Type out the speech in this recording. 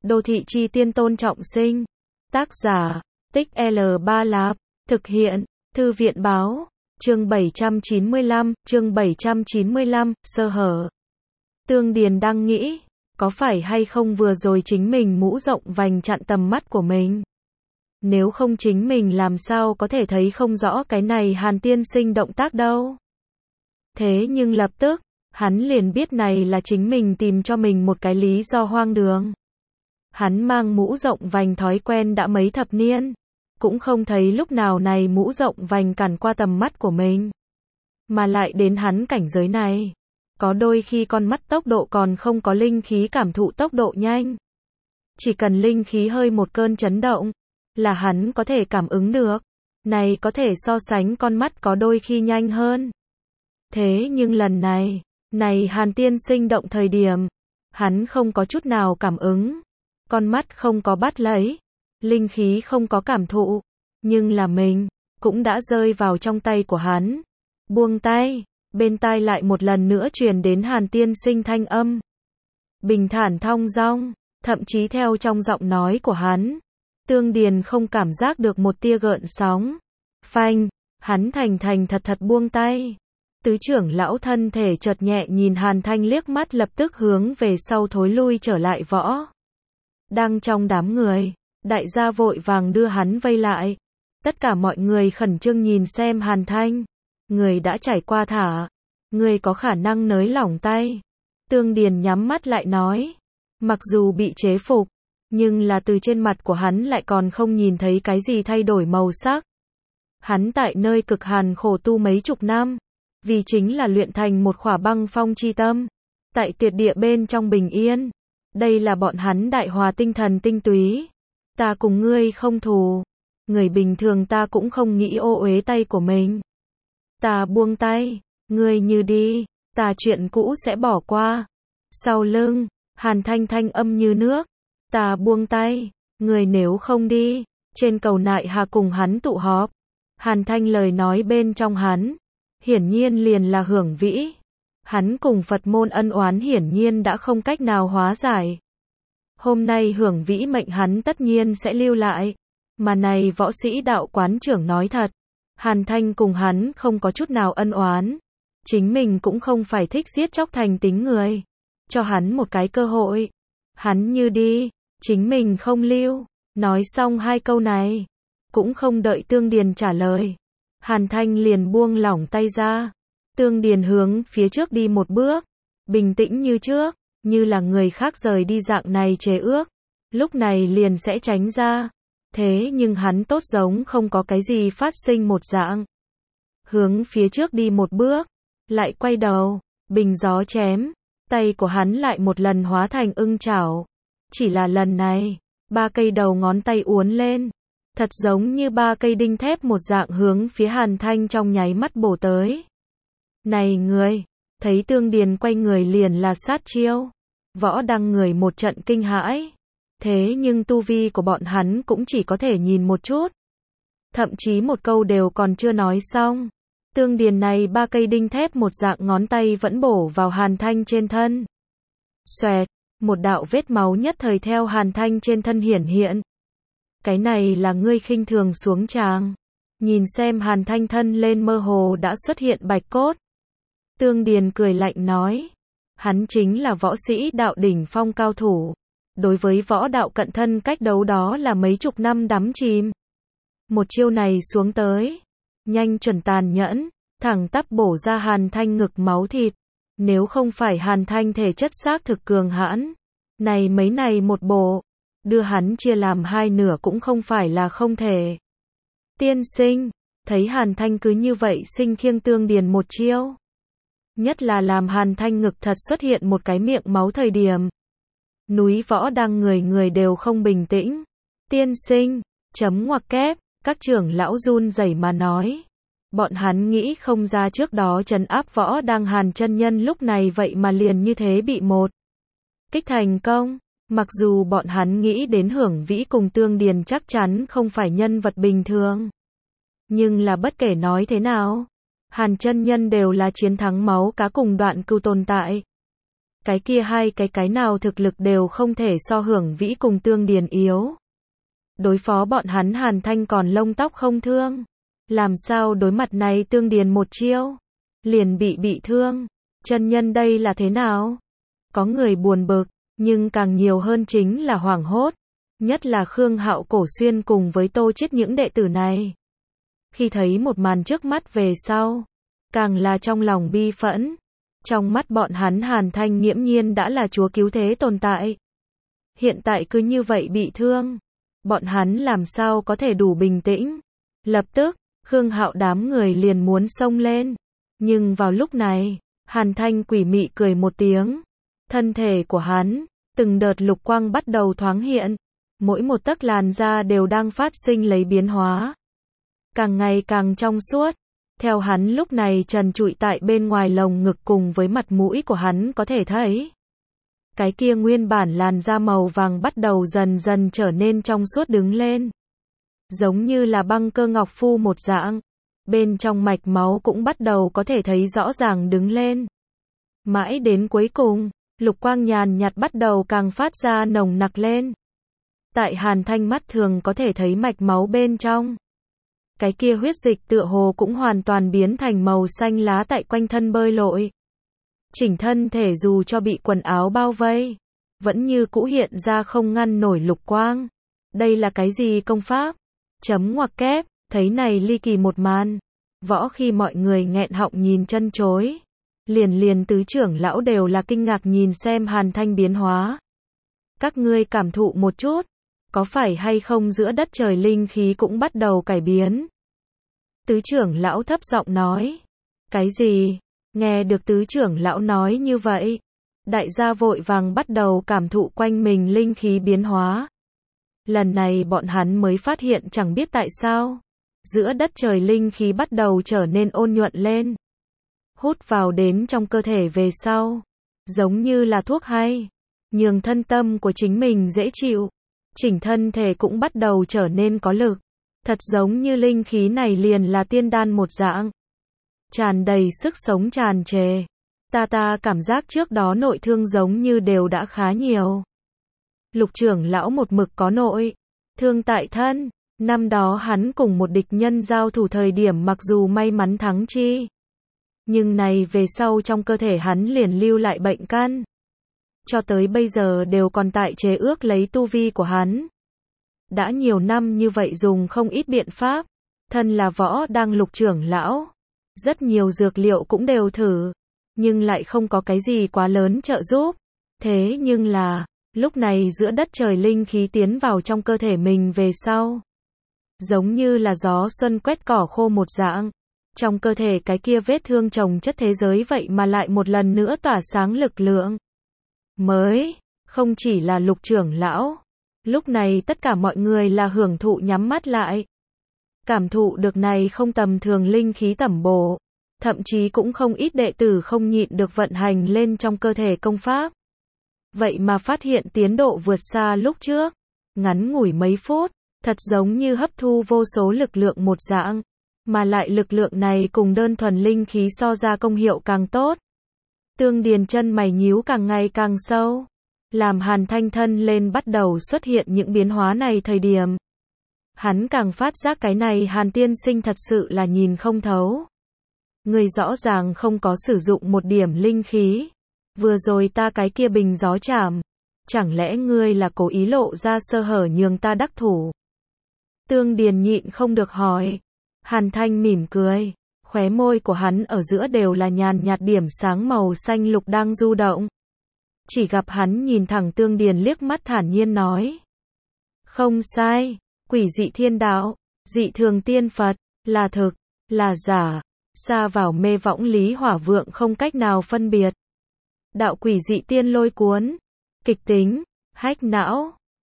Đô thị chi tiên Tôn Trọng Sinh. Tác giả, Tích L3 Lạp. Thực hiện, Thư viện báo. Chương 795, sơ hở. Tương Điền đang nghĩ, có phải hay không vừa rồi chính mình mũ rộng vành chặn tầm mắt của mình? Nếu không chính mình làm sao có thể thấy không rõ cái này Hàn tiên sinh động tác đâu? Thế nhưng lập tức, hắn liền biết này là chính mình tìm cho mình một cái lý do hoang đường. Hắn mang mũ rộng vành thói quen đã mấy thập niên, cũng không thấy lúc nào này mũ rộng vành cản qua tầm mắt của mình. Mà lại đến hắn cảnh giới này, có đôi khi con mắt tốc độ còn không có linh khí cảm thụ tốc độ nhanh. Chỉ cần linh khí hơi một cơn chấn động, là hắn có thể cảm ứng được. Này có thể so sánh con mắt có đôi khi nhanh hơn. Thế nhưng lần này, Hàn tiên sinh động thời điểm, hắn không có chút nào cảm ứng. Con mắt không có bắt lấy, linh khí không có cảm thụ, nhưng là mình, cũng đã rơi vào trong tay của hắn. Buông tay, bên tai lại một lần nữa truyền đến Hàn tiên sinh thanh âm. Bình thản thong dong, thậm chí theo trong giọng nói của hắn, Tương Điền không cảm giác được một tia gợn sóng. Phanh, hắn thành thật buông tay. Tứ trưởng lão thân thể chợt nhẹ nhìn Hàn Thanh liếc mắt lập tức hướng về sau thối lui trở lại võ. Đang trong đám người, đại gia vội vàng đưa hắn vây lại. Tất cả mọi người khẩn trương nhìn xem Hàn Thanh. Người đã trải qua thả. Người có khả năng nới lỏng tay. Tương Điền nhắm mắt lại nói. Mặc dù bị chế phục, nhưng là từ trên mặt của hắn lại còn không nhìn thấy cái gì thay đổi màu sắc. Hắn tại nơi cực hàn khổ tu mấy chục năm, vì chính là luyện thành một khỏa băng phong chi tâm. Tại tuyệt địa bên trong bình yên. Đây là bọn hắn đại hòa tinh thần tinh túy. Ta cùng ngươi không thù. Người bình thường ta cũng không nghĩ ô uế tay của mình. Ta buông tay. Ngươi như đi. Ta chuyện cũ sẽ bỏ qua. Sau lưng, Hàn Thanh thanh âm như nước. Ta buông tay. Ngươi nếu không đi. Trên cầu Nại Hà cùng hắn tụ họp. Hàn Thanh lời nói bên trong hắn. Hiển nhiên liền là Hưởng Vĩ. Hắn cùng Phật môn ân oán hiển nhiên đã không cách nào hóa giải. Hôm nay Hưởng Vĩ mệnh hắn tất nhiên sẽ lưu lại. Mà này võ sĩ đạo quán trưởng nói thật. Hàn Thanh cùng hắn không có chút nào ân oán. Chính mình cũng không phải thích giết chóc thành tính người. Cho hắn một cái cơ hội. Hắn như đi, chính mình không lưu. Nói xong hai câu này. Cũng không đợi Tương Điền trả lời. Hàn Thanh liền buông lỏng tay ra. Tương Điền hướng phía trước đi một bước. Bình tĩnh như trước. Như là người khác rời đi dạng này chế ước. Lúc này liền sẽ tránh ra. Thế nhưng hắn tốt giống không có cái gì phát sinh một dạng. Hướng phía trước đi một bước. Lại quay đầu. Bình gió chém. Tay của hắn lại một lần hóa thành ưng chảo. Chỉ là lần này. 3 cây đầu ngón tay uốn lên. Thật giống như 3 cây đinh thép một dạng hướng phía Hàn Thanh trong nháy mắt bổ tới. Này người. Thấy Tương Điền quay người liền là sát chiêu. Võ Đăng người một trận kinh hãi. Thế nhưng tu vi của bọn hắn cũng chỉ có thể nhìn một chút. Thậm chí một câu đều còn chưa nói xong. Tương Điền này 3 cây đinh thép một dạng ngón tay vẫn bổ vào Hàn Thanh trên thân. Xoẹt, một đạo vết máu nhất thời theo Hàn Thanh trên thân hiển hiện. Cái này là ngươi khinh thường xuống tràng. Nhìn xem Hàn Thanh thân lên mơ hồ đã xuất hiện bạch cốt. Tương Điền cười lạnh nói. Hắn chính là võ sĩ đạo đỉnh phong cao thủ. Đối với võ đạo cận thân cách đấu đó là mấy chục năm đắm chìm. Một chiêu này xuống tới. Nhanh chuẩn tàn nhẫn. Thẳng tắp bổ ra Hàn Thanh ngực máu thịt. Nếu không phải Hàn Thanh thể chất xác thực cường hãn. Này mấy này một bộ. Đưa hắn chia làm hai nửa cũng không phải là không thể. Tiên sinh. Thấy Hàn Thanh cứ như vậy sinh khiêng Tương Điền một chiêu. Nhất là làm Hàn Thanh ngực thật xuất hiện một cái miệng máu thời điểm. Núi Võ Đăng người đều không bình tĩnh. Tiên sinh, chấm ngoặc kép, các trưởng lão run rẩy mà nói. Bọn hắn nghĩ không ra trước đó trấn áp Võ Đăng Hàn chân nhân lúc này vậy mà liền như thế bị một kích thành công. Mặc dù bọn hắn nghĩ đến Hưởng Vĩ cùng Tương Điền chắc chắn không phải nhân vật bình thường. Nhưng là bất kể nói thế nào. Hàn chân nhân đều là chiến thắng máu cá cùng Đoạn Cừu tồn tại. Cái kia hai cái nào thực lực đều không thể so Hưởng Vĩ cùng Tương Điền yếu. Đối phó bọn hắn Hàn Thanh còn lông tóc không thương. Làm sao đối mặt này Tương Điền một chiêu, liền bị thương. Chân nhân đây là thế nào? Có người buồn bực, nhưng càng nhiều hơn chính là hoảng hốt. Nhất là Khương Hạo Cổ Xuyên cùng với Tô Chiết những đệ tử này. Khi thấy một màn trước mắt về sau, càng là trong lòng bi phẫn. Trong mắt bọn hắn Hàn Thanh nghiễm nhiên đã là chúa cứu thế tồn tại. Hiện tại cứ như vậy bị thương. Bọn hắn làm sao có thể đủ bình tĩnh. Lập tức, Khương Hạo đám người liền muốn xông lên. Nhưng vào lúc này, Hàn Thanh quỷ mị cười một tiếng. Thân thể của hắn, từng đợt lục quang bắt đầu thoáng hiện. Mỗi một tấc làn da đều đang phát sinh lấy biến hóa. Càng ngày càng trong suốt. Theo hắn lúc này trần trụi tại bên ngoài lồng ngực cùng với mặt mũi của hắn có thể thấy. Cái kia nguyên bản làn da màu vàng bắt đầu dần dần trở nên trong suốt đứng lên. Giống như là băng cơ ngọc phu một dạng. Bên trong mạch máu cũng bắt đầu có thể thấy rõ ràng đứng lên. Mãi đến cuối cùng, lục quang nhàn nhạt bắt đầu càng phát ra nồng nặc lên. Tại Hàn Thanh mắt thường có thể thấy mạch máu bên trong. Cái kia huyết dịch tựa hồ cũng hoàn toàn biến thành màu xanh lá tại quanh thân bơi lội. Chỉnh thân thể dù cho bị quần áo bao vây, vẫn như cũ hiện ra không ngăn nổi lục quang. Đây là cái gì công pháp? Chấm ngoặc kép, thấy này ly kỳ một màn. Võ khi mọi người nghẹn họng nhìn chân chối. Liền tứ trưởng lão đều là kinh ngạc nhìn xem Hàn Thanh biến hóa. Các ngươi cảm thụ một chút. Có phải hay không giữa đất trời linh khí cũng bắt đầu cải biến? Tứ trưởng lão thấp giọng nói. Cái gì? Nghe được tứ trưởng lão nói như vậy. Đại gia vội vàng bắt đầu cảm thụ quanh mình linh khí biến hóa. Lần này bọn hắn mới phát hiện chẳng biết tại sao. Giữa đất trời linh khí bắt đầu trở nên ôn nhuận lên. Hút vào đến trong cơ thể về sau. Giống như là thuốc hay. Nhường thân tâm của chính mình dễ chịu. Chỉnh thân thể cũng bắt đầu trở nên có lực. Thật giống như linh khí này liền là tiên đan một dạng. Tràn đầy sức sống tràn trề. Ta cảm giác trước đó nội thương giống như đều đã khá nhiều. Lục trưởng lão một mực có nội thương tại thân. Năm đó hắn cùng một địch nhân giao thủ thời điểm mặc dù may mắn thắng chi. Nhưng này về sau trong cơ thể hắn liền lưu lại bệnh căn. Cho tới bây giờ đều còn tại chế ước lấy tu vi của hắn. Đã nhiều năm như vậy dùng không ít biện pháp. Thân là võ đang lục trưởng lão. Rất nhiều dược liệu cũng đều thử. Nhưng lại không có cái gì quá lớn trợ giúp. Thế nhưng là, lúc này giữa đất trời linh khí tiến vào trong cơ thể mình về sau. Giống như là gió xuân quét cỏ khô một dạng. Trong cơ thể cái kia vết thương chồng chất thế giới vậy mà lại một lần nữa tỏa sáng lực lượng. Mới, không chỉ là lục trưởng lão. Lúc này tất cả mọi người là hưởng thụ nhắm mắt lại. Cảm thụ được này không tầm thường linh khí tẩm bổ. Thậm chí cũng không ít đệ tử không nhịn được vận hành lên trong cơ thể công pháp. Vậy mà phát hiện tiến độ vượt xa lúc trước. Ngắn ngủi mấy phút, thật giống như hấp thu vô số lực lượng một dạng. Mà lại lực lượng này cùng đơn thuần linh khí so ra công hiệu càng tốt. Tương Điền chân mày nhíu càng ngày càng sâu. Làm Hàn Thanh thân lên bắt đầu xuất hiện những biến hóa này thời điểm. Hắn càng phát giác cái này Hàn tiên sinh thật sự là nhìn không thấu. Người rõ ràng không có sử dụng một điểm linh khí. Vừa rồi ta cái kia bình gió chảm. Chẳng lẽ ngươi là cố ý lộ ra sơ hở nhường ta đắc thủ? Tương Điền nhịn không được hỏi. Hàn Thanh mỉm cười. Khóe môi của hắn ở giữa đều là nhàn nhạt điểm sáng màu xanh lục đang du động. Chỉ gặp hắn nhìn thẳng Tương Điền liếc mắt thản nhiên nói. Không sai, quỷ dị thiên đạo, dị thường tiên Phật, là thực, là giả, xa vào mê võng lý hỏa vượng không cách nào phân biệt. Đạo quỷ dị tiên lôi cuốn, kịch tính, hách não,